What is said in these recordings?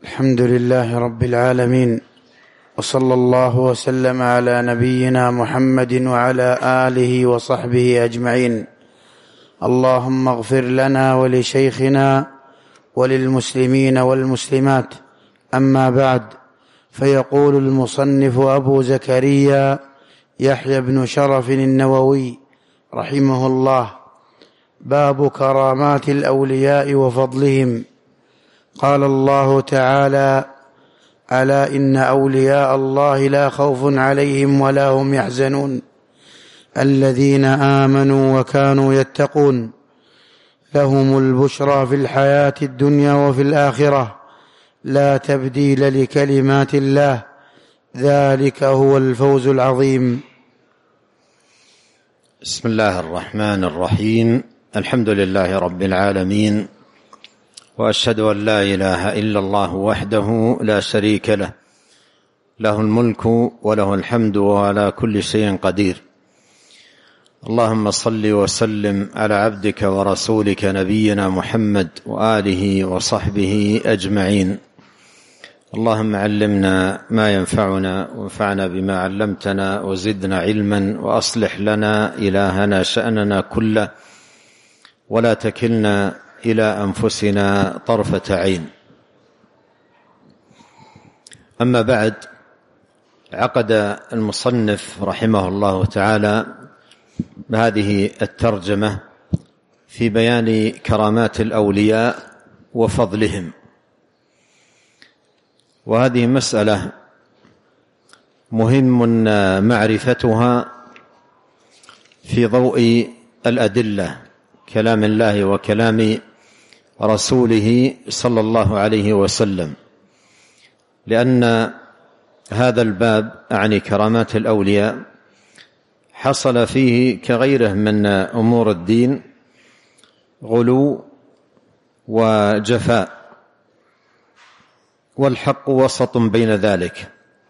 الحمد لله رب العالمين، وصلى الله وسلم على نبينا محمد وعلى آله وصحبه أجمعين. اللهم اغفر لنا ولشيخنا وللمسلمين والمسلمات. أما بعد، فيقول المصنف أبو زكريا يحيى بن شرف النووي رحمه الله: باب كرامات الأولياء وفضلهم. قال الله تعالى: ألا إن أولياء الله لا خوف عليهم ولا هم يحزنون الذين آمنوا وكانوا يتقون لهم البشرى في الحياة الدنيا وفي الآخرة لا تبديل لكلمات الله ذلك هو الفوز العظيم. بسم الله الرحمن الرحيم. الحمد لله رب العالمين، وأشهد أن لا إله إلا الله وحده لا شريك له، له الملك وله الحمد وعلى كل شيء قدير. اللهم صل وسلم على عبدك ورسولك نبينا محمد وآله وصحبه أجمعين. اللهم علمنا ما ينفعنا وانفعنا بما علمتنا وزدنا علما، وأصلح لنا إلهنا شأننا كله، ولا تكلنا إلى أنفسنا طرفة عين. أما بعد، عقد المصنف رحمه الله تعالى بهذه الترجمة في بيان كرامات الأولياء وفضلهم، وهذه مسألة مهم معرفتها في ضوء الأدلة، كلام الله وكلام رسوله صلى الله عليه وسلم، لأن هذا الباب عن كرامات الأولياء حصل فيه كغيره من أمور الدين غلو وجفاء، والحق وسط بين ذلك.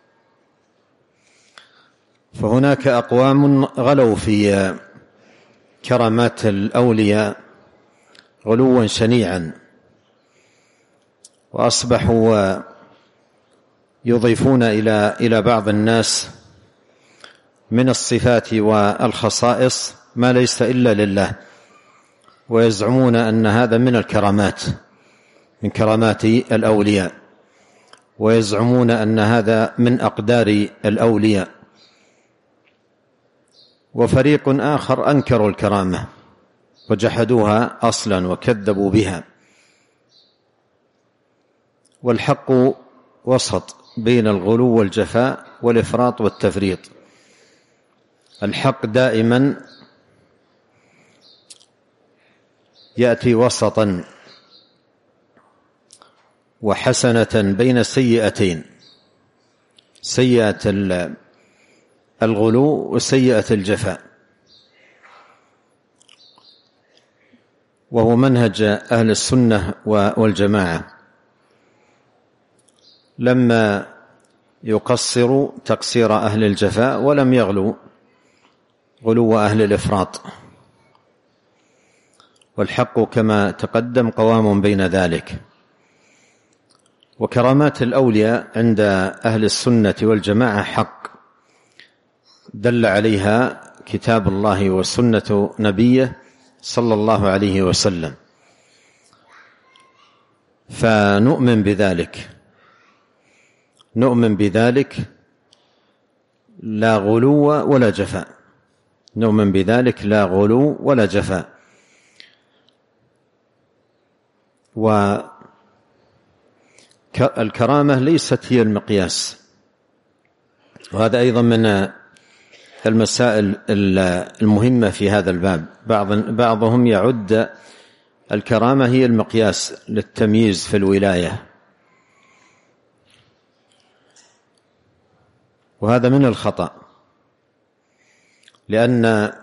فهناك أقوام غلوا في كرامات الأولياء غلوا شنيعا، وأصبحوا يضيفون إلى بعض الناس من الصفات والخصائص ما ليس إلا لله، ويزعمون أن هذا من الكرامات، من كرامات الأولياء، ويزعمون أن هذا من أقدار الأولياء. وفريق آخر أنكروا الكرامة وجحدوها أصلا وكذبوا بها. والحق وسط بين الغلو والجفاء والإفراط والتفريط. الحق دائما يأتي وسطا وحسنة بين سيئتين، سيئة الغلو وسيئة الجفاء، وهو منهج أهل السنة والجماعة. لما يقصروا تقصير أهل الجفاء ولم يغلوا غلو أهل الإفراط، والحق كما تقدم قوام بين ذلك. وكرامات الأولياء عند أهل السنة والجماعة حق دل عليها كتاب الله وسنة نبيه صلى الله عليه وسلم، فنؤمن بذلك، نؤمن بذلك لا غلو ولا جفاء، نؤمن بذلك لا غلو ولا جفاء. والكرامة ليست هي المقياس، وهذا أيضا من المسائل المهمة في هذا الباب. بعضهم يعد الكرامة هي المقياس للتمييز في الولاية، وهذا من الخطأ، لأن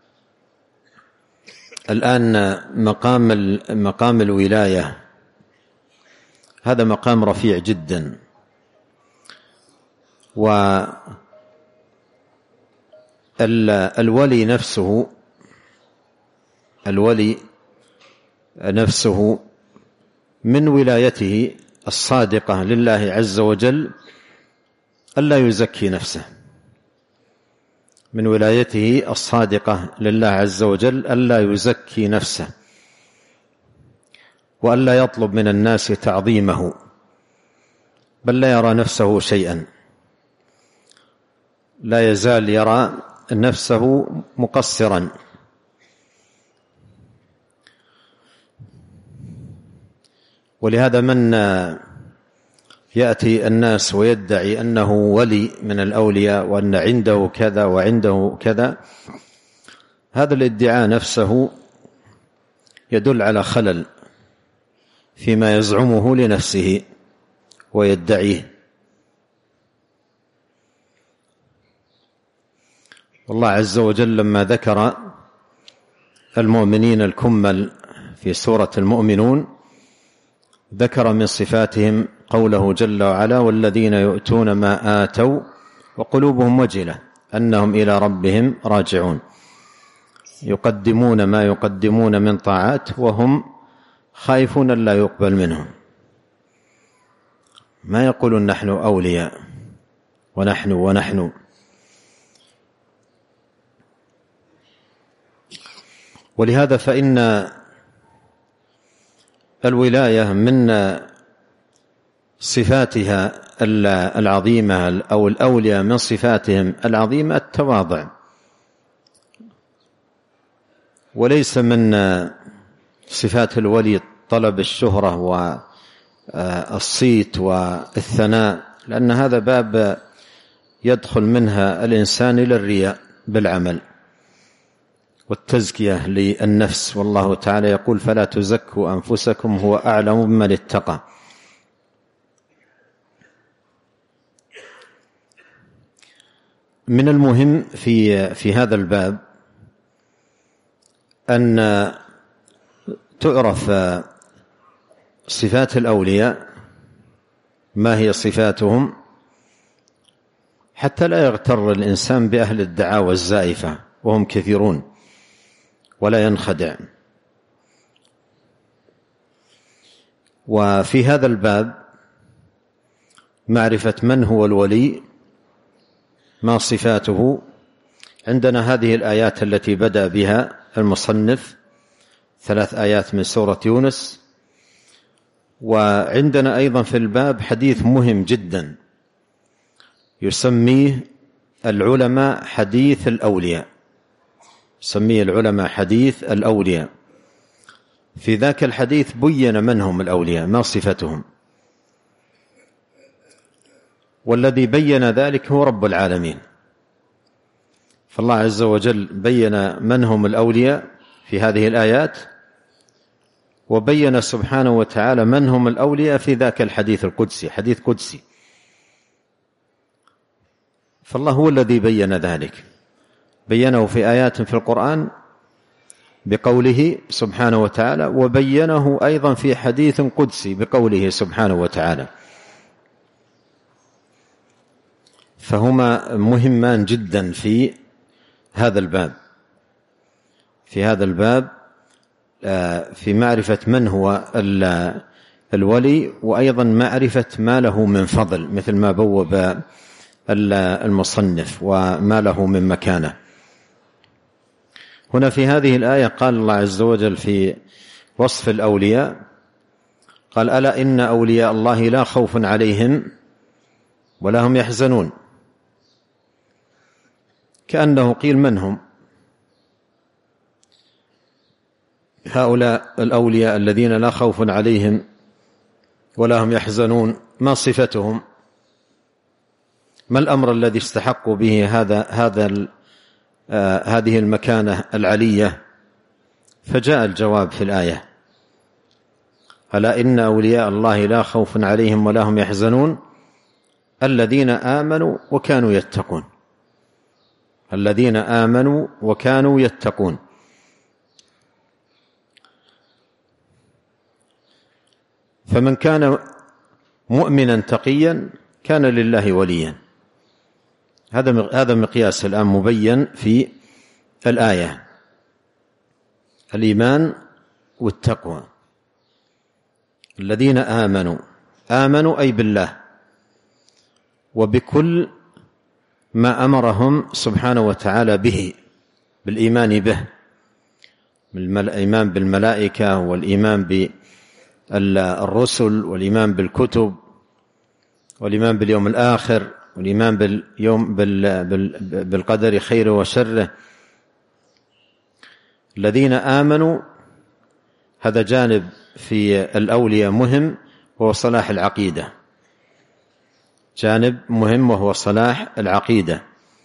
الآن مقام الولاية هذا مقام رفيع جدا، والولي نفسه من ولايته الصادقة لله عز وجل ألا يزكي نفسه، من ولايته الصادقة لله عز وجل ألا يزكي نفسه، وألا يطلب من الناس تعظيمه، بل لا يرى نفسه شيئا، لا يزال يرى نفسه مقصرا. ولهذا من يأتي الناس ويدعي أنه ولي من الأولياء وأن عنده كذا وعنده كذا، هذا الادعاء نفسه يدل على خلل فيما يزعمه لنفسه ويدعيه. والله عز وجل لما ذكر المؤمنين الكمل في سورة المؤمنون ذكر من صفاتهم قوله جل وعلا: والذين يؤتون ما آتوا وقلوبهم وجلة أنهم إلى ربهم راجعون، يقدمون ما يقدمون من طاعات وهم خائفون لا يقبل منهم. ما يقولون نحن أولياء ونحن. ولهذا فإن الولاية من صفاتها العظيمة أو الأولياء من صفاتهم العظيمة التواضع، وليس من صفات الولي طلب الشهرة والصيت والثناء، لأن هذا باب يدخل منها الإنسان إلى الرياء بالعمل والتزكية للنفس. والله تعالى يقول: فلا تزكوا أنفسكم هو أعلم بمن اتقى. من المهم في هذا الباب أن تعرف صفات الأولياء، ما هي صفاتهم، حتى لا يغتر الإنسان بأهل الدعاوى الزائفة وهم كثيرون ولا ينخدع. وفي هذا الباب معرفة من هو الولي، ما صفاته، عندنا هذه الآيات التي بدأ بها المصنف، 3 آيات من سورة يونس. وعندنا أيضا في الباب حديث مهم جدا يسميه العلماء حديث الأولياء، سميه العلماء حديث الأولياء. في ذاك الحديث بين من هم الأولياء، ما صفتهم، والذي بين ذلك هو رب العالمين. فالله عز وجل بين من هم الأولياء في هذه الآيات، وبين سبحانه وتعالى من هم الأولياء في ذاك الحديث القدسي، حديث قدسي. فالله هو الذي بين ذلك، بينه في آيات في القرآن بقوله سبحانه وتعالى، وبينه أيضا في حديث قدسي بقوله سبحانه وتعالى. فهما مهمان جدا في هذا الباب، في معرفة من هو الولي، وأيضا معرفة ما له من فضل، مثل ما بوب المصنف، وما له من مكانه. هنا في هذه الآية قال الله عز وجل في وصف الأولياء، قال: ألا إن أولياء الله لا خوف عليهم ولا هم يحزنون. كأنه قيل: من هم هؤلاء الأولياء الذين لا خوف عليهم ولا هم يحزنون؟ ما صفتهم؟ ما الأمر الذي استحقوا به هذه المكانة العلية؟ فجاء الجواب في الآية: ألا إن أولياء الله لا خوف عليهم ولا هم يحزنون الذين آمنوا وكانوا يتقون. الذين آمنوا وكانوا يتقون. فمن كان مؤمنا تقيا كان لله وليا. هذا مقياس الآن مبين في الآية، الإيمان والتقوى. الذين آمنوا، آمنوا أي بالله وبكل ما أمرهم سبحانه وتعالى به، بالإيمان به، الإيمان بالملائكة والإيمان بالرسل والإيمان بالكتب والإيمان باليوم الآخر والإيمان بالقدر خيره وشره. الذين آمنوا هذا جانب في الأولياء مهم، وهو صلاح العقيدة، جانب مهم وهو صلاح العقيدة.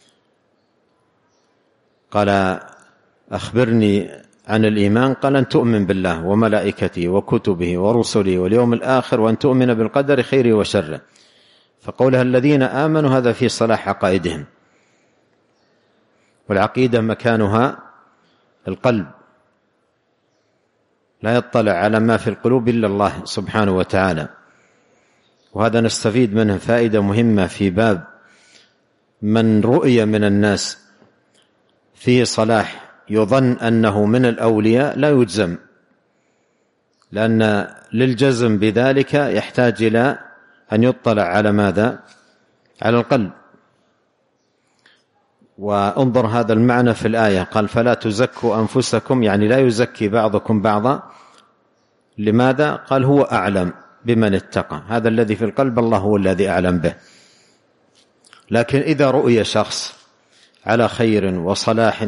قال أخبرني عن الإيمان، قال أن تؤمن بالله وملائكته وكتبه ورسله واليوم الآخر وأن تؤمن بالقدر خيره وشره. فقولها الذين آمنوا هذا في صلاح عقائدهم، والعقيدة مكانها القلب، لا يطلع على ما في القلوب إلا الله سبحانه وتعالى. وهذا نستفيد منه فائدة مهمة في باب من رؤي من الناس فيه صلاح يظن أنه من الأولياء لا يجزم، لأن للجزم بذلك يحتاج إلى أن يطلع على ماذا؟ على القلب. وانظر هذا المعنى في الآية، قال فلا تزكوا أنفسكم، يعني لا يزكي بعضكم بعضا. لماذا؟ قال هو أعلم بمن اتقى، هذا الذي في القلب الله هو الذي أعلم به. لكن إذا رؤي شخص على خير وصلاح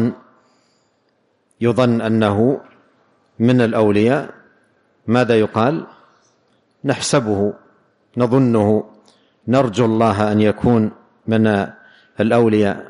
يظن أنه من الأولياء، ماذا يقال؟ نحسبه، نظنه، نرجو الله أن يكون من الأولياء.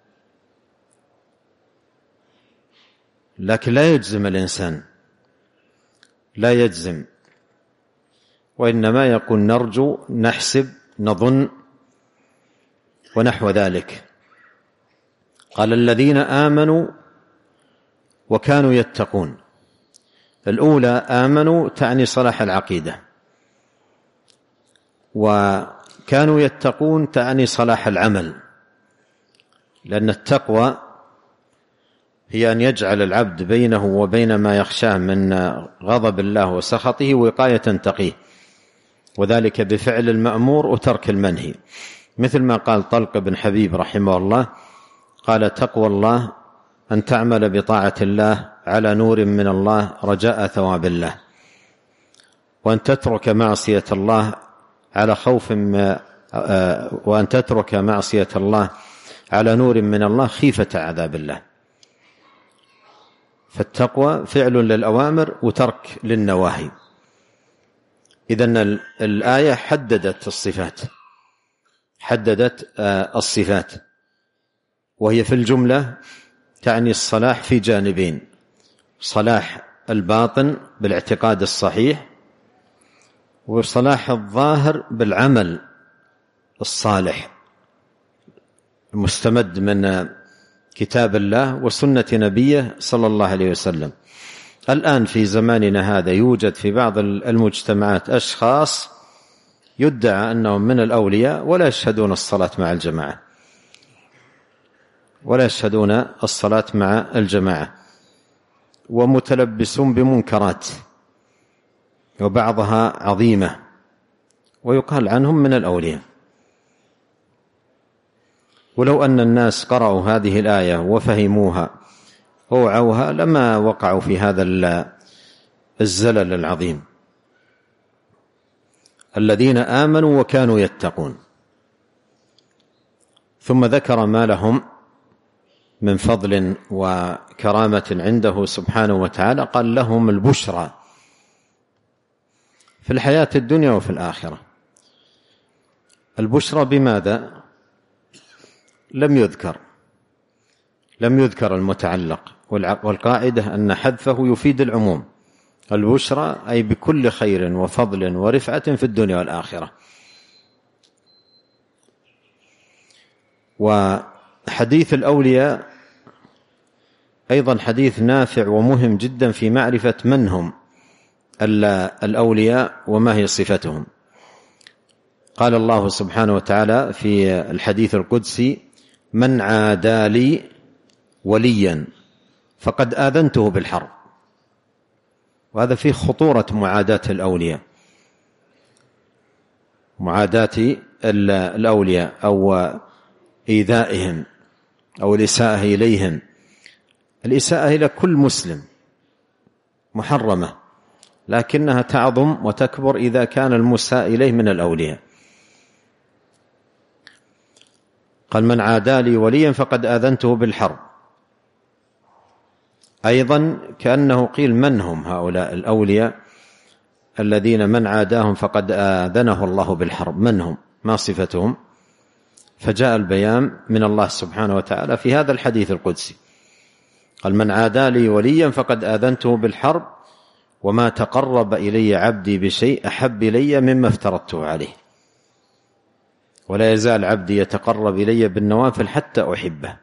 لكن لا يجزم الإنسان، لا يجزم، وإنما يقول نرجو، نحسب، نظن ونحو ذلك. قال الذين آمنوا وكانوا يتقون. الأولى آمنوا تعني صلاح العقيدة، وكانوا يتقون تعني صلاح العمل، لأن التقوى هي أن يجعل العبد بينه وبين ما يخشاه من غضب الله وسخطه وقاية تقيه، وذلك بفعل المأمور وترك المنهي، مثل ما قال طلق بن حبيب رحمه الله، قال تقوى الله أن تعمل بطاعة الله على نور من الله رجاء ثواب الله، وأن تترك معصية الله على خوف وأن تترك معصية الله على نور من الله خيفة عذاب الله. فالتقوى فعل للأوامر وترك للنواهي. إذن الآية حددت الصفات، وهي في الجملة تعني الصلاح في جانبين: صلاح الباطن بالاعتقاد الصحيح، وصلاح الظاهر بالعمل الصالح المستمد من كتاب الله وسنة نبيه صلى الله عليه وسلم. الآن في زماننا هذا يوجد في بعض المجتمعات أشخاص يدعى أنهم من الأولياء ولا يشهدون الصلاة مع الجماعة، ومتلبسون بمنكرات وبعضها عظيمة، ويقال عنهم من الأولياء. ولو أن الناس قرأوا هذه الآية وفهموها ووعوها لما وقعوا في هذا الزلل العظيم. الذين آمنوا وكانوا يتقون. ثم ذكر ما لهم من فضل وكرامة عنده سبحانه وتعالى، قال لهم البشرى في الحياة الدنيا وفي الآخرة. البشرى بماذا؟ لم يذكر المتعلق، والقاعدة أن حذفه يفيد العموم. البشرى أي بكل خير وفضل ورفعة في الدنيا والآخرة. وحديث الأولياء أيضا حديث نافع ومهم جدا في معرفة من هم الأولياء وما هي صفتهم. قال الله سبحانه وتعالى في الحديث القدسي: من عادى لي وليا فقد آذنته بالحرب. وهذا فيه خطورة معاداة الأولياء، معاداة الأولياء أو إيذائهم أو الإساءة إليهم. الإساءة إلى كل مسلم محرمة، لكنها تعظم وتكبر إذا كان المساء إليه من الأولياء. قال: من عادى لي وليا فقد آذنته بالحرب. أيضا كأنه قيل: من هم هؤلاء الأولياء الذين من عاداهم فقد آذنه الله بالحرب؟ من هم؟ ما صفتهم؟ فجاء البيان من الله سبحانه وتعالى في هذا الحديث القدسي. قال: من عادى لي وليا فقد آذنته بالحرب وما تقرب إلي عبدي بشيء أحب إلي مما افترضته عليه، ولا يزال عبدي يتقرب إلي بالنوافل حتى أحبه.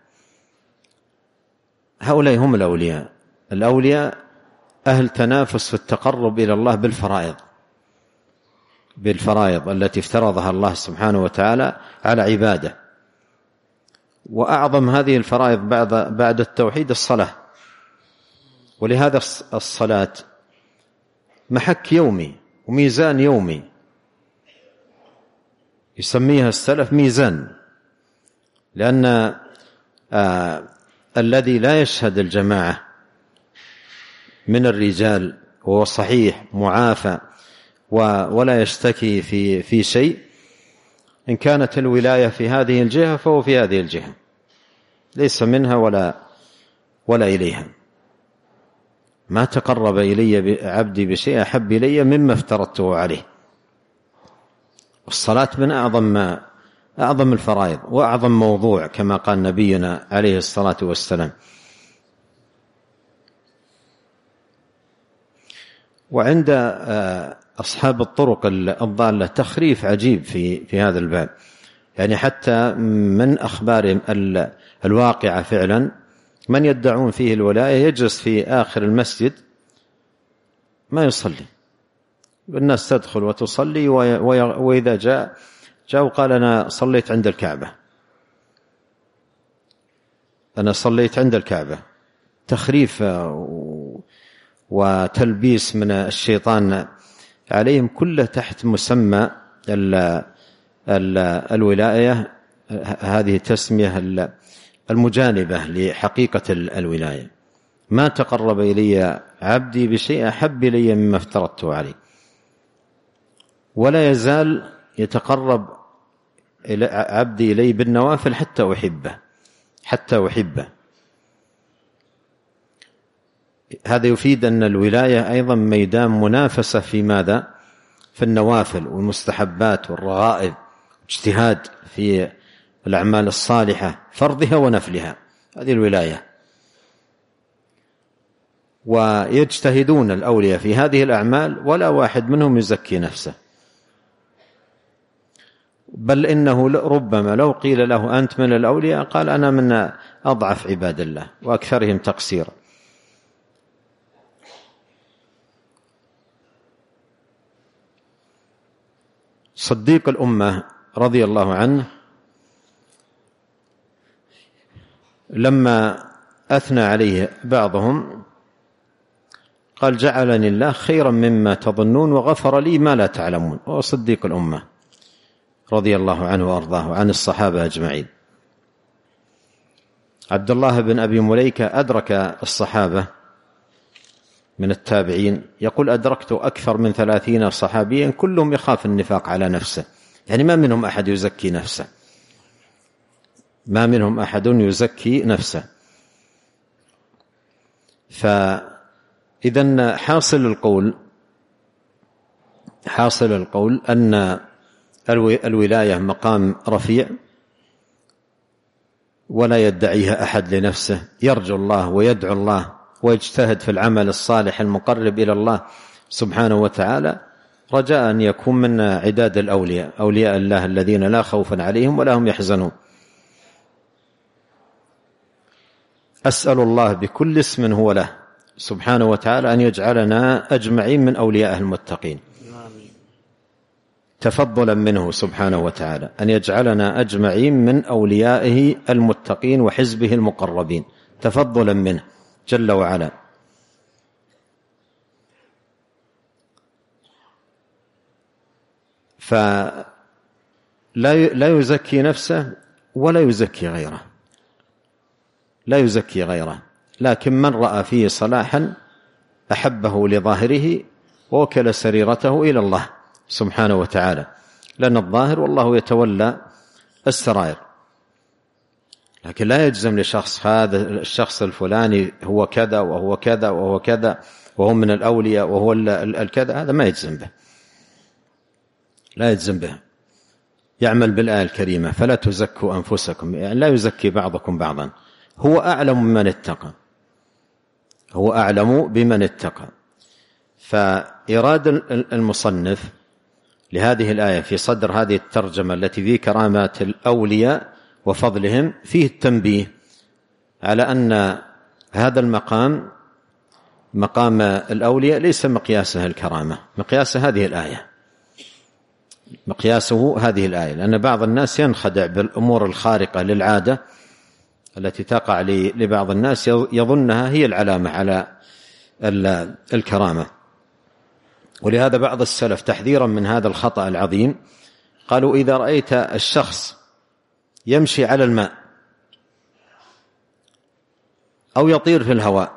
هؤلاء هم الأولياء. الأولياء أهل تنافس في التقرب إلى الله بالفرائض التي افترضها الله سبحانه وتعالى على عباده. وأعظم هذه الفرائض بعد التوحيد الصلاة، ولهذا الصلاة محك يومي وميزان يومي، يسميها السلف ميزان، لأن الذي لا يشهد الجماعة من الرجال وهو صحيح معافى ولا يشتكي في شيء، إن كانت الولاية في هذه الجهة فهو في هذه الجهة، ليس منها ولا إليها. ما تقرب إلي عبدي بشيء أحب إلي مما افترضته عليه. الصلاة من أعظم الفرائض وأعظم موضوع كما قال نبينا عليه الصلاة والسلام. وعند أصحاب الطرق الضالة تخريف عجيب في هذا الباب، يعني حتى من أخبارهم الواقعة فعلا من يدعون فيه الولاية يجلس في آخر المسجد ما يصلي، والناس تدخل وتصلي، وإذا جاء وقال: أنا صليت عند الكعبة، أنا صليت عند الكعبة. تخريف وتلبيس من الشيطان عليهم، كله تحت مسمى الولاية. هذه تسمية المجانبة لحقيقة الولاية. ما تقرب إلي عبدي بشيء أحب إلي مما افترضته عليه، ولا يزال يتقرب عبدي إلي بالنوافل حتى أحبه. هذا يفيد أن الولاية أيضا ميدان منافسة في ماذا؟ في النوافل والمستحبات والرغائب، اجتهاد في الأعمال الصالحة فرضها ونفلها، هذه الولاية. ويجتهدون الأولياء في هذه الأعمال ولا واحد منهم يزكي نفسه، بل إنه ربما لو قيل له: أنت من الأولياء؟ قال: أنا من أضعف عباد الله وأكثرهم تقصيرا. صديق الأمة رضي الله عنه لما أثنى عليه بعضهم قال: جعلني الله خيرا مما تظنون وغفر لي ما لا تعلمون. هو صديق الأمة رضي الله عنه وأرضاه عن الصحابة أجمعين. عبد الله بن أبي مليكة أدرك الصحابة من التابعين، يقول: أدركت أكثر من 30 صحابيا كلهم يخاف النفاق على نفسه، يعني ما منهم أحد يزكي نفسه، ما منهم أحد يزكي نفسه. فإذن حاصل القول أن الولاية مقام رفيع ولا يدعيها أحد لنفسه، يرجو الله ويدعو الله ويجتهد في العمل الصالح المقرب إلى الله سبحانه وتعالى، رجاء أن يكون من عداد الأولياء، أولياء الله الذين لا خوف عليهم ولا هم يحزنون. أسأل الله بكل اسم هو له سبحانه وتعالى أن يجعلنا أجمعين من أوليائه المتقين، تفضلا منه سبحانه وتعالى أن يجعلنا أجمعين من أوليائه المتقين وحزبه المقربين، تفضلا منه جل وعلا. لا يزكي نفسه ولا يزكي غيره، لا يزكي غيره، لكن من رأى فيه صلاحا أحبه لظاهره ووكل سريرته إلى الله سبحانه وتعالى، لأن الظاهر والله يتولى السرائر. لكن لا يجزم لشخص هذا الشخص الفلاني هو كذا وهو كذا وهو كذا وهو من الأولياء وهو الكذا، هذا ما يجزم به، لا يجزم به. يعمل بالآية الكريمة فلا تزكوا أنفسكم، يعني لا يزكي بعضكم بعضا، هو أعلم بمن اتقى، هو أعلم بمن اتقى. فإراد المصنف لهذه الآية في صدر هذه الترجمة التي في كرامات الأولياء وفضلهم فيه التنبيه على أن هذا المقام، مقام الأولياء، ليس مقياسه الكرامة، مقياسه هذه الآية، مقياسه هذه الآية. لأن بعض الناس ينخدع بالأمور الخارقة للعادة التي تقع لبعض الناس، يظنها هي العلامة على الكرامة. ولهذا بعض السلف تحذيرا من هذا الخطأ العظيم قالوا: إذا رأيت الشخص يمشي على الماء أو يطير في الهواء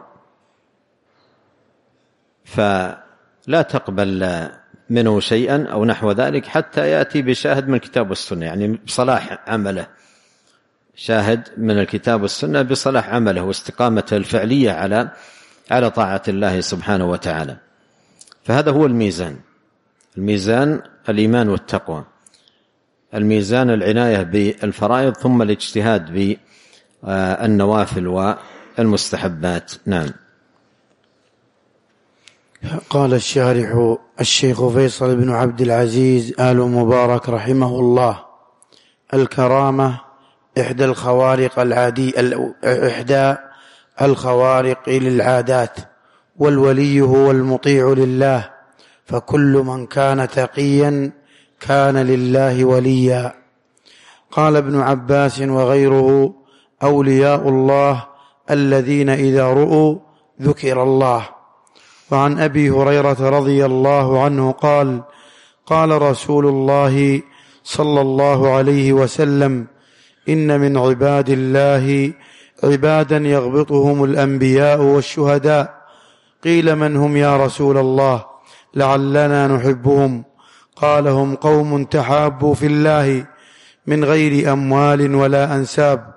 فلا تقبل منه شيئا أو نحو ذلك حتى يأتي بشاهد من الكتاب والسنة، يعني بصلاح عمله، شاهد من الكتاب والسنة بصلاح عمله واستقامته الفعلية على طاعة الله سبحانه وتعالى. فهذا هو الميزان، الميزان الإيمان والتقوى، الميزان العناية بالفرائض، ثم الاجتهاد بالنوافل والمستحبات. نعم. قال الشارح الشيخ فيصل بن عبد العزيز آل مبارك رحمه الله: الكرامة إحدى الخوارق للعادات، والولي هو المطيع لله، فكل من كان تقيا كان لله وليا. قال ابن عباس وغيره: أولياء الله الذين إذا رؤوا ذكر الله. وعن أبي هريرة رضي الله عنه قال: قال رسول الله صلى الله عليه وسلم: إن من عباد الله عبادا يغبطهم الأنبياء والشهداء. قيل: من هم يا رسول الله؟ لعلنا نحبهم. قال: هم قوم تحابوا في الله من غير أموال ولا أنساب،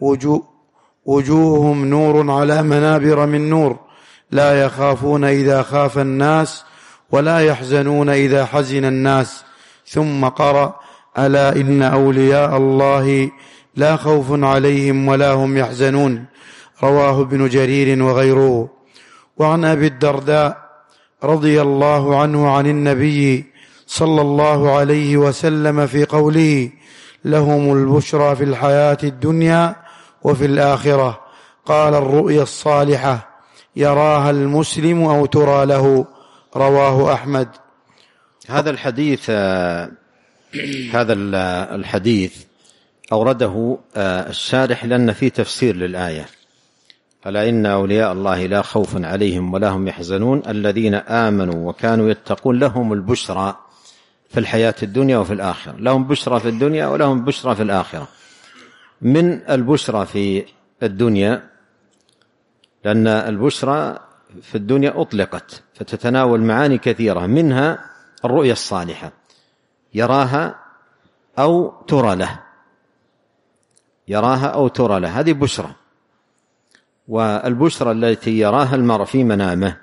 وجوههم نور على منابر من نور، لا يخافون إذا خاف الناس ولا يحزنون إذا حزن الناس. ثم قرأ: ألا إن أولياء الله لا خوف عليهم ولا هم يحزنون. رواه ابن جرير وغيره. وعن أبي الدرداء رضي الله عنه عن النبي صلى الله عليه وسلم في قوله: لهم البشرى في الحياة الدنيا وفي الآخرة. قال: الرؤيا الصالحة يراها المسلم أو ترى له. رواه أحمد. هذا الحديث أورده الشارح لأن فيه تفسير للآية: ألا إن أولياء الله لا خوف عليهم ولا هم يحزنون الذين آمنوا وكانوا يتقون لهم البشرى في الحياة الدنيا وفي الآخرة. لهم بشرى في الدنيا ولهم بشرى في الآخرة. من البشرى في الدنيا لأن البشرى في الدنيا أطلقت فتتناول معاني كثيرة، منها الرؤيا الصالحة يراها أو ترى له، يراها أو ترى له، هذه بشرى. والبشرى التي يراها المرء في منامه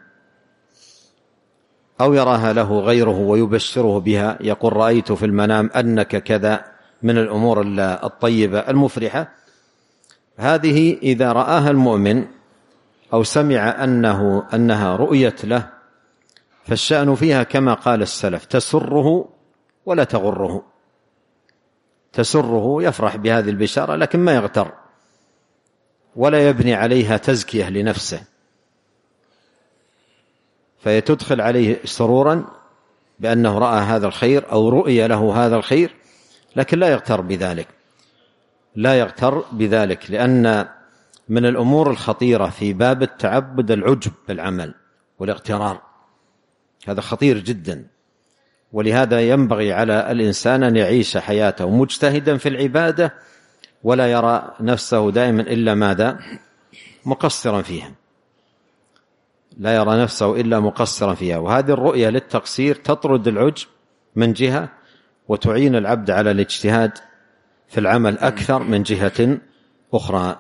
أو يراها له غيره ويبشره بها، يقول: رأيت في المنام أنك كذا، من الأمور الطيبة المفرحة، هذه إذا رآها المؤمن أو سمع أنها رؤيت له فالشأن فيها كما قال السلف: تسره ولا تغره. تسره، يفرح بهذه البشارة لكن ما يغتر ولا يبني عليها تزكية لنفسه، فيتدخل عليه سرورا بأنه رأى هذا الخير أو رؤية له هذا الخير، لكن لا يغتر بذلك، لا يغتر بذلك، لأن من الأمور الخطيرة في باب التعبد العجب بالعمل والاغترار، هذا خطير جدا. ولهذا ينبغي على الإنسان أن يعيش حياته مجتهدا في العبادة ولا يرى نفسه دائما إلا ماذا؟ مقصرا فيها، لا يرى نفسه إلا مقصرا فيها. وهذه الرؤية للتقصير تطرد العجب من جهة، وتعين العبد على الاجتهاد في العمل أكثر من جهة أخرى.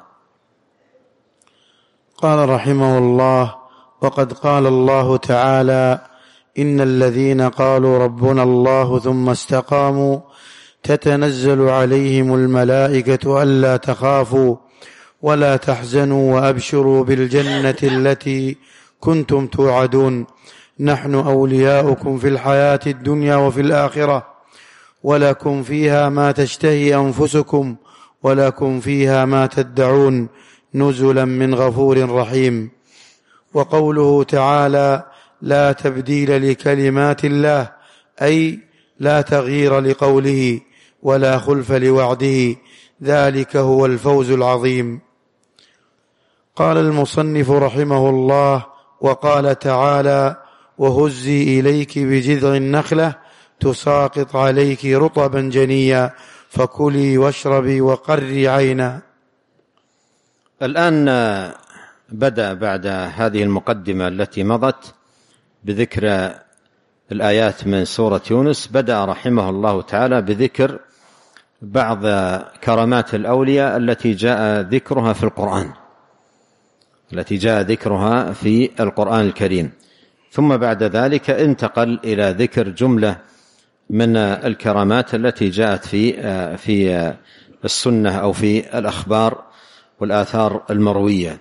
قال رحمه الله: وقد قال الله تعالى: إن الذين قالوا ربنا الله ثم استقاموا تتنزل عليهم الملائكة ألا تخافوا ولا تحزنوا وأبشروا بالجنة التي كنتم توعدون نحن أولياؤكم في الحياة الدنيا وفي الآخرة ولكم فيها ما تشتهي أنفسكم ولكم فيها ما تدعون نزلا من غفور رحيم. وقوله تعالى: لا تبديل لكلمات الله، أي لا تغيير لقوله ولا خلف لوعده، ذلك هو الفوز العظيم. قال المصنف رحمه الله: وقال تعالى: وهزي إليك بجذع النخلة تساقط عليك رطبا جنيا فكلي واشربي وقري عينا. الآن بدأ بعد هذه المقدمة التي مضت بذكر الآيات من سورة يونس، بدأ رحمه الله تعالى بذكر بعض كرامات الأولياء التي جاء ذكرها في القرآن الكريم. ثم بعد ذلك انتقل إلى ذكر جملة من الكرامات التي جاءت في السنة أو في الأخبار والآثار المروية.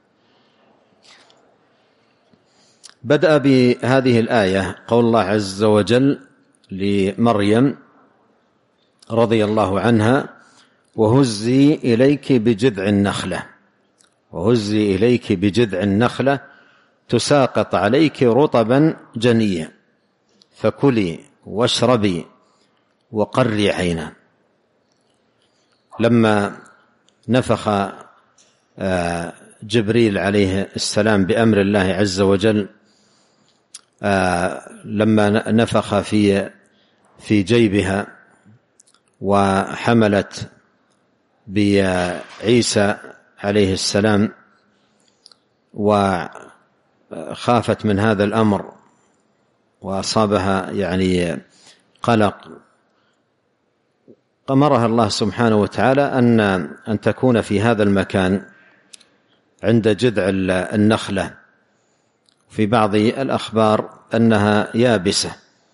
بدأ بهذه الآية قول الله عز وجل لمريم رضي الله عنها: وهزي إليك بجذع النخلة تساقط عليك رطبا جنيا فكلي واشربي وقري عينا. لما نفخ جبريل عليه السلام بأمر الله عز وجل، لما نفخ في جيبها وحملت بعيسى عليه السلام وخافت من هذا الأمر وأصابها قلق، أمرها الله سبحانه وتعالى أن تكون في هذا المكان عند جذع النخلة. في بعض الأخبار أنها يابسة،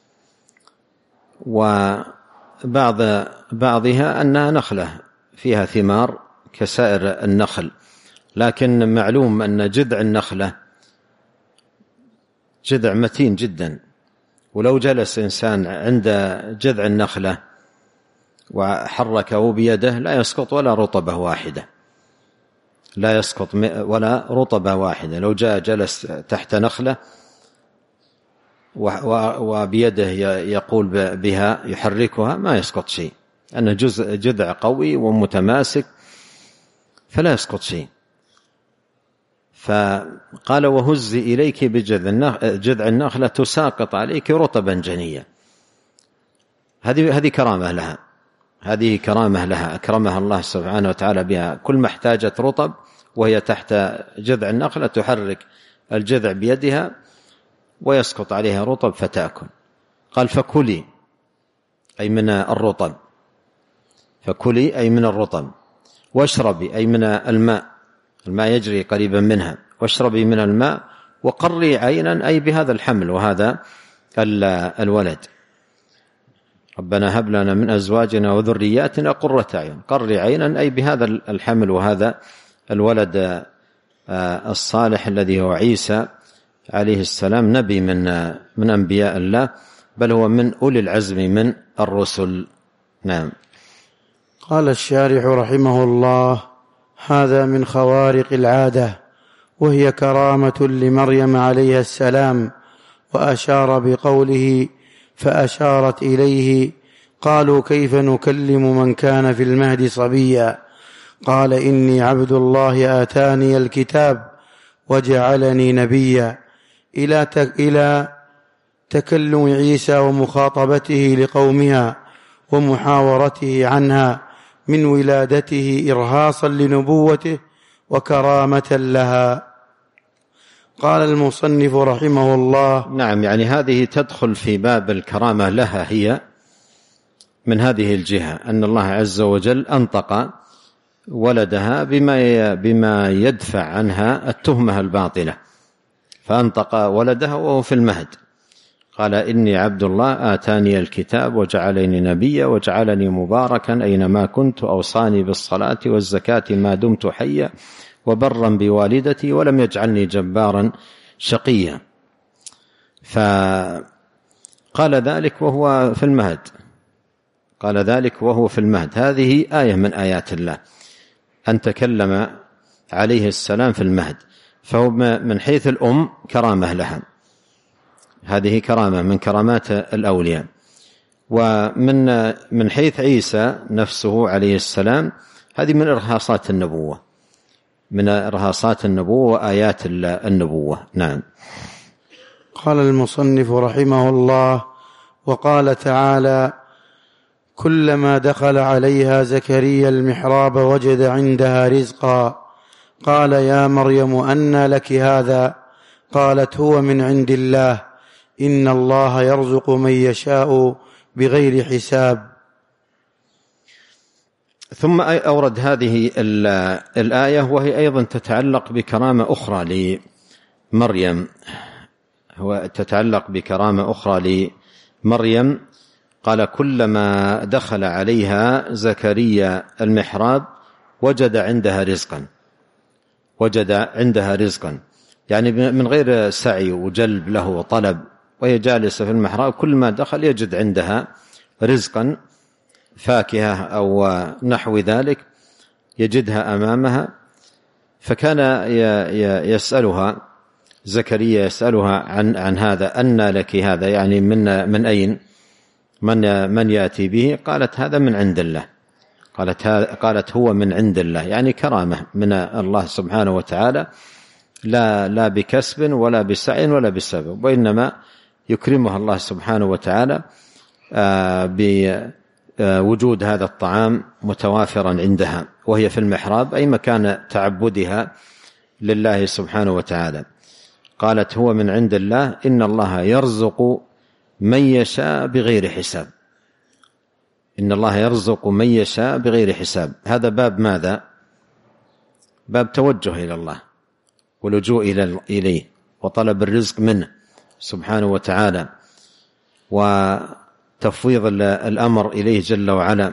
وبعضها أنها نخلة فيها ثمار كسائر النخل، لكن معلوم أن جذع النخلة جذع متين جدا، ولو جلس إنسان عند جذع النخلة وحركه بيده لا يسقط ولا رطبة واحدة. لو جاء جلس تحت نخلة وبيده يقول بها يحركها ما يسقط شيء، أنه جذع قوي ومتماسك فلا يسقط شيء. فقال: وهزي إليك بجذع النخلة تساقط عليك رطبا جنيا. هذه كرامة لها أكرمها الله سبحانه وتعالى بها. كل ما احتاجت رطب وهي تحت جذع النخلة تحرك الجذع بيدها ويسقط عليها رطب فتأكل. قال: فكلي أي من الرطب، واشربي أي من الماء يجري قريبا منها، واشربي من الماء، وقري عينا أي بهذا الحمل وهذا الولد. ربنا هب لنا من أزواجنا وذرياتنا قرة أعين. قري عينا أي بهذا الحمل وهذا الولد الصالح الذي هو عيسى عليه السلام، نبي من أنبياء الله، بل هو من أولي العزم من الرسل. نعم. قال الشارح رحمه الله: هذا من خوارق العادة، وهي كرامة لمريم عليها السلام. وأشار بقوله: فأشارت إليه. قالوا: كيف نكلم من كان في المهد صبيا؟ قال: إني عبد الله آتاني الكتاب وجعلني نبيا، إلى تكلم عيسى ومخاطبته لقومها ومحاورته عنها من ولادته إرهاصا لنبوته وكرامة لها. قال المصنف رحمه الله: نعم، يعني هذه تدخل في باب الكرامة لها هي من هذه الجهة، أن الله عز وجل أنطق ولدها بما يدفع عنها التهمة الباطلة، فأنطق ولدها وهو في المهد، قال: إني عبد الله آتاني الكتاب وجعلني نبيا وجعلني مباركا أينما كنت وأوصاني بالصلاة والزكاة ما دمت حيا وبرا بوالدتي ولم يجعلني جبارا شقيا. فقال ذلك وهو في المهد، قال ذلك وهو في المهد. هذه آية من آيات الله، أن تكلم عليه السلام في المهد، فهو من حيث الأم كرامة لها، هذه كرامة من كرامات الأولياء. ومن حيث عيسى نفسه عليه السلام، هذه من إرهاصات النبوة، من إرهاصات النبوة وآيات النبوة. نعم. قال المصنف رحمه الله: وقال تعالى: كلما دخل عليها زكريا المحراب وجد عندها رزقا قال يا مريم أنى لك هذا؟ قالت هو من عند الله إن الله يرزق من يشاء بغير حساب. ثم أورد هذه الآية وهي أيضا تتعلق بكرامة أخرى لمريم، قال: كلما دخل عليها زكريا المحراب وجد عندها رزقا، يعني من غير سعي وجلب له وطلب، وهي جالسة في المحراب، كل ما دخل يجد عندها رزقا، فاكهة أو نحو ذلك يجدها أمامها. فكان زكريا يسألها عن هذا، أنى لك هذا؟ يعني من أين؟ من يأتي به؟ قالت هذا من عند الله. قالت هو من عند الله، يعني كرامة من الله سبحانه وتعالى، لا بكسب ولا بسعي ولا بسبب، وإنما يكرمها الله سبحانه وتعالى بوجود هذا الطعام متوافرا عندها وهي في المحراب، أي مكان تعبدها لله سبحانه وتعالى. قالت هو من عند الله إن الله يرزق من يشاء بغير حساب. إن الله يرزق من يشاء بغير حساب. هذا باب ماذا؟ باب توجه إلى الله ولجوء إليه وطلب الرزق منه سبحانه وتعالى، وتفويض الأمر إليه جل وعلا.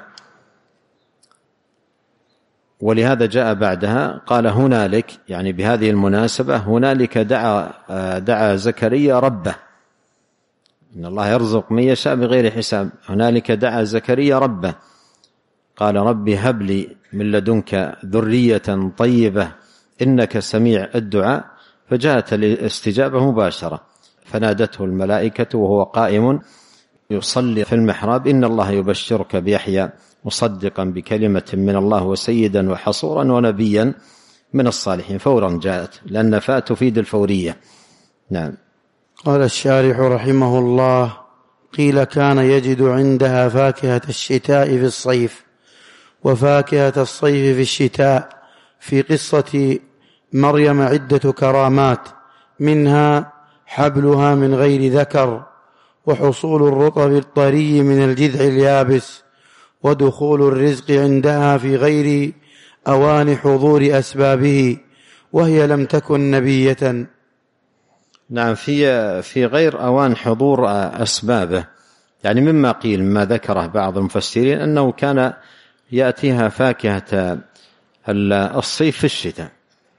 ولهذا جاء بعدها قال هنالك، يعني بهذه المناسبة، هنالك دعا زكريا ربه، إن الله يرزق من يشاء بغير حساب. هنالك دعا زكريا ربه، قال ربي هب لي من لدنك ذرية طيبة إنك سميع الدعاء. فجاءت الاستجابة مباشرة، فنادته الملائكة وهو قائم يصلي في المحراب إن الله يبشرك بيحيى مصدقا بكلمة من الله وسيدا وحصورا ونبيا من الصالحين. فورا جاءت، لأن فاء تفيد الفورية. نعم. قال الشارح رحمه الله: قيل كان يجد عندها فاكهة الشتاء في الصيف وفاكهة الصيف في الشتاء. في قصة مريم عدة كرامات، منها حبلها من غير ذكر، وحصول الرطب الطري من الجذع اليابس، ودخول الرزق عندها في غير أوان حضور أسبابه، وهي لم تكن نبية. نعم، في غير أوان حضور أسبابه، يعني مما قيل ما ذكره بعض المفسرين أنه كان يأتيها فاكهة الصيف في الشتاء،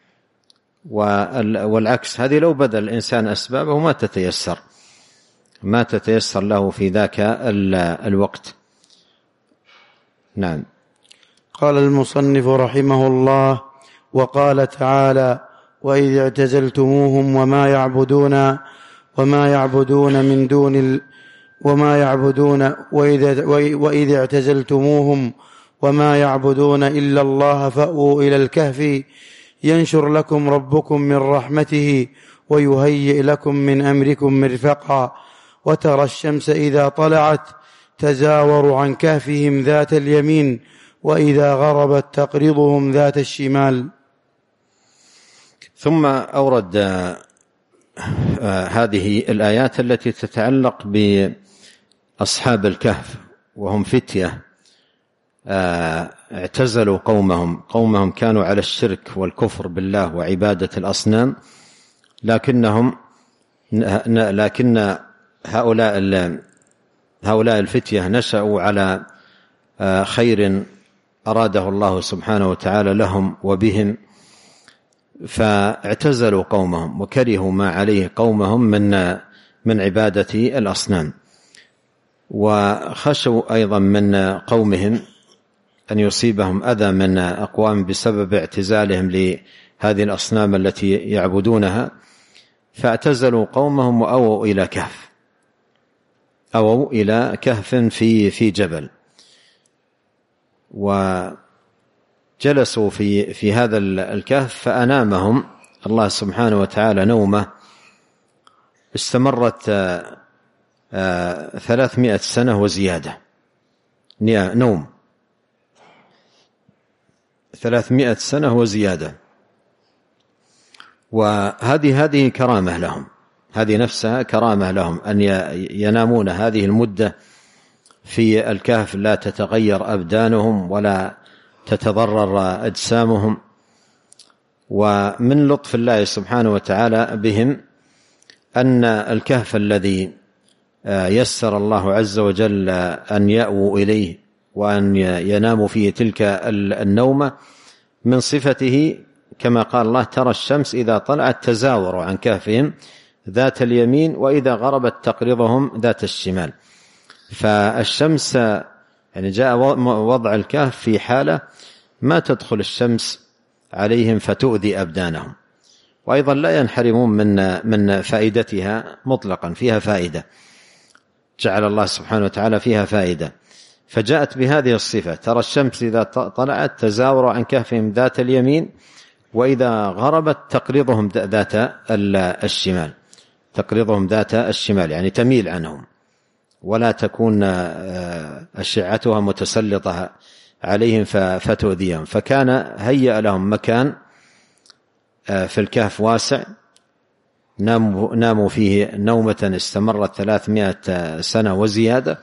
والعكس. هذه لو بذل الإنسان أسبابه ما تتيسر له في ذاك الوقت. نعم. قال المصنف رحمه الله: وقال تعالى: وإذ اعتزلتموهم وما يعبدون من دون وإذ اعتزلتموهم وما يعبدون إلا الله فأووا إلى الكهف ينشر لكم ربكم من رحمته ويهيئ لكم من أمركم مرفقا وترى الشمس إذا طلعت تزاور عن كهفهم ذات اليمين وإذا غربت تقرضهم ذات الشمال. ثم أورد هذه الآيات التي تتعلق بأصحاب الكهف، وهم فتية اعتزلوا قومهم كانوا على الشرك والكفر بالله وعبادة الأصنام، لكن هؤلاء الفتية نشأوا على خير أراده الله سبحانه وتعالى لهم وبهم، فاعتزلوا قومهم وكرهوا ما عليه قومهم من عبادة الأصنام، وخشوا أيضا من قومهم أن يصيبهم أذى من أقوام بسبب اعتزالهم لهذه الأصنام التي يعبدونها، فاعتزلوا قومهم وأووا إلى كهف في جبل، وجلسوا في هذا الكهف فأنامهم الله سبحانه وتعالى نومة استمرت 300 سنة وزيادة، نوم 300 سنة وزيادة. وهذه كرامة لهم، هذه نفسها كرامة لهم أن ينامون هذه المدة في الكهف، لا تتغير أبدانهم ولا تتضرر أجسامهم. ومن لطف الله سبحانه وتعالى بهم أن الكهف الذي يسر الله عز وجل أن يأووا إليه وأن يناموا فيه تلك النومة من صفته كما قال الله: ترى الشمس إذا طلعت تزاور عن كهفهم ذات اليمين وإذا غربت تقرضهم ذات الشمال. فالشمس يعني جاء وضع الكهف في حالة ما تدخل الشمس عليهم فتؤذي أبدانهم، وأيضا لا ينحرمون من فائدتها مطلقا، فيها فائدة، جعل الله سبحانه وتعالى فيها فائدة، فجاءت بهذه الصفة: ترى الشمس إذا طلعت تزاور عن كهفهم ذات اليمين وإذا غربت تقرضهم ذات الشمال، تقرضهم ذات الشمال يعني تميل عنهم ولا تكون أشعتها متسلطة عليهم فتؤذيهم. فكان هيأ لهم مكان في الكهف واسع ناموا فيه نومة استمرت 300 سنة وزيادة،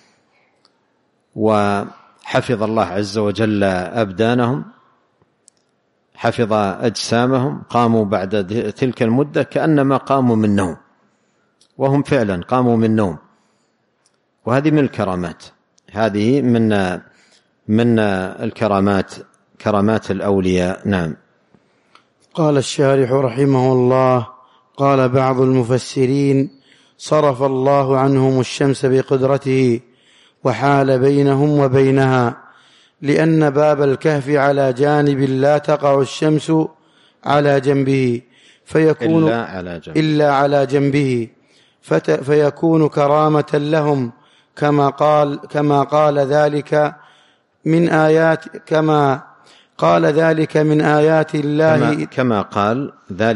وحفظ الله عز وجل أبدانهم، حفظ أجسامهم، قاموا بعد تلك المدة كأنما قاموا من نوم، وهم فعلا قاموا من نوم. وهذه من الكرامات، هذه من الكرامات، كرامات الأولياء. نعم. قال الشارح رحمه الله: قال بعض المفسرين: صرف الله عنهم الشمس بقدرته وحال بينهم وبينها، لأن باب الكهف على جانب لا تقع الشمس على جنبه فيكون إلا على جنبه فيكون كرامة لهم، كما قال ذلك من آيات الله، كما قال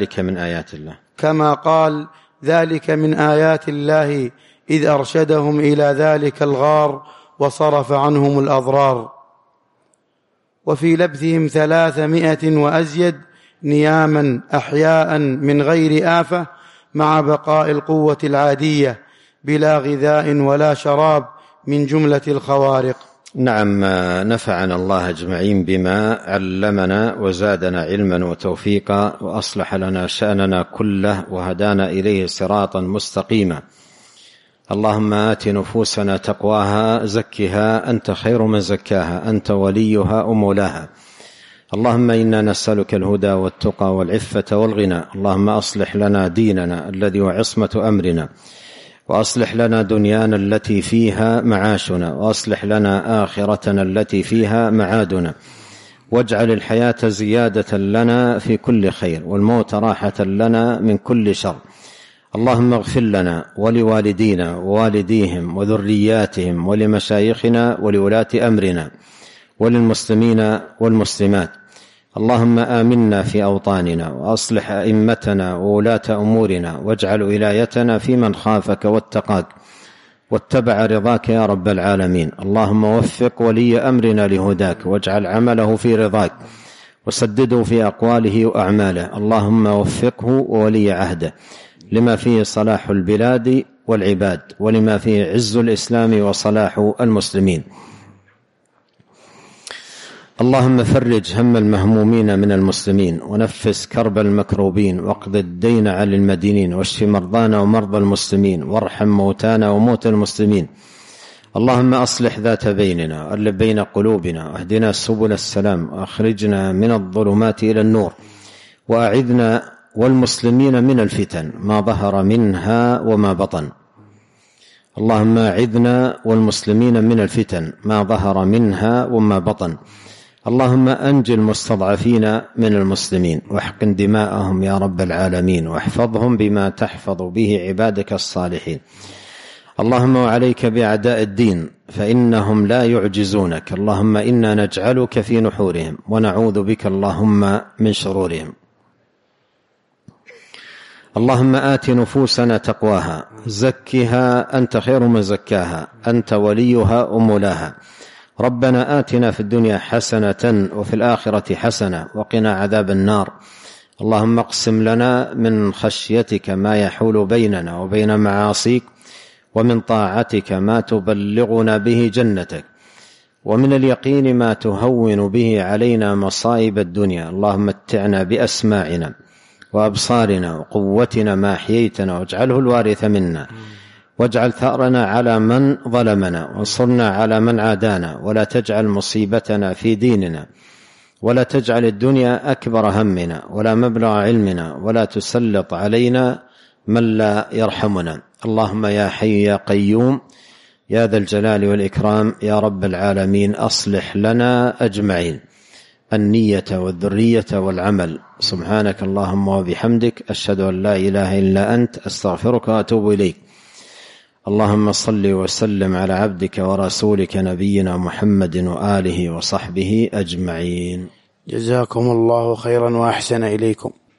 ذلك من آيات الله إذ أرشدهم إلى ذلك الغار وصرف عنهم الأضرار. وفي لبثهم 300 وأزيد نياما أحياء من غير آفة، مع بقاء القوة العادية بلا غذاء ولا شراب، من جملة الخوارق. نعم. نفعنا الله أجمعين بما علمنا وزادنا علما وتوفيقا، وأصلح لنا شأننا كله، وهدانا إليه صراطا مستقيما. اللهم آت نفوسنا تقواها، زكها أنت خير من زكاها، أنت وليها ومولاها. اللهم إنا نسألك الهدى والتقى والعفة والغنى. اللهم أصلح لنا ديننا الذي هو عصمة أمرنا، وأصلح لنا دنيانا التي فيها معاشنا، وأصلح لنا آخرتنا التي فيها معادنا، واجعل الحياة زيادة لنا في كل خير، والموت راحة لنا من كل شر. اللهم اغفر لنا ولوالدينا ووالديهم وذرياتهم ولمشايخنا ولولاة أمرنا وللمسلمين والمسلمات اللهم آمنا في أوطاننا وأصلح أئمتنا وولاة أمورنا واجعل ولايتنا في من خافك واتقاك واتبع رضاك يا رب العالمين. اللهم وفق ولي أمرنا لهداك واجعل عمله في رضاك وسدده في أقواله وأعماله. اللهم وفقه وولي عهده لما فيه صلاح البلاد والعباد ولما فيه عز الإسلام وصلاح المسلمين. اللهم فرج هم المهمومين من المسلمين ونفس كرب المكروبين واقض الدين عن المدينين واشف مرضانا ومرضى المسلمين وارحم موتانا وموتى المسلمين. اللهم أصلح ذات بيننا وألف بين قلوبنا واهدنا سبل السلام وأخرجنا من الظلمات إلى النور وأعذنا والمسلمين من الفتن ما ظهر منها وما بطن. اللهم أعذنا والمسلمين من الفتن ما ظهر منها وما بطن. اللهم أنجِ المستضعفين من المسلمين واحقن دماءهم يا رب العالمين واحفظهم بما تحفظ به عبادك الصالحين. اللهم وعليك بأعداء الدين فإنهم لا يعجزونك. اللهم إنا نجعلك في نحورهم ونعوذ بك اللهم من شرورهم. اللهم آت نفوسنا تقواها زكها أنت خير من زكاها أنت وليها ومولاها. ربنا آتنا في الدنيا حسنة وفي الآخرة حسنة وقنا عذاب النار. اللهم اقسم لنا من خشيتك ما يحول بيننا وبين معاصيك ومن طاعتك ما تبلغنا به جنتك ومن اليقين ما تهون به علينا مصائب الدنيا. اللهم متعنا بأسماعنا وأبصارنا وقوتنا ما أحييتنا واجعله الوارث منا واجعل ثأرنا على من ظلمنا وانصرنا على من عادانا ولا تجعل مصيبتنا في ديننا ولا تجعل الدنيا أكبر همنا ولا مبلغ علمنا ولا تسلط علينا من لا يرحمنا. اللهم يا حي يا قيوم يا ذا الجلال والإكرام يا رب العالمين أصلح لنا أجمعين النية والذرية والعمل. سبحانك اللهم وبحمدك أشهد أن لا إله إلا أنت أستغفرك وأتوب إليك. اللهم صل وسلم على عبدك ورسولك نبينا محمد وآله وصحبه أجمعين. جزاكم الله خيرا وأحسن إليكم.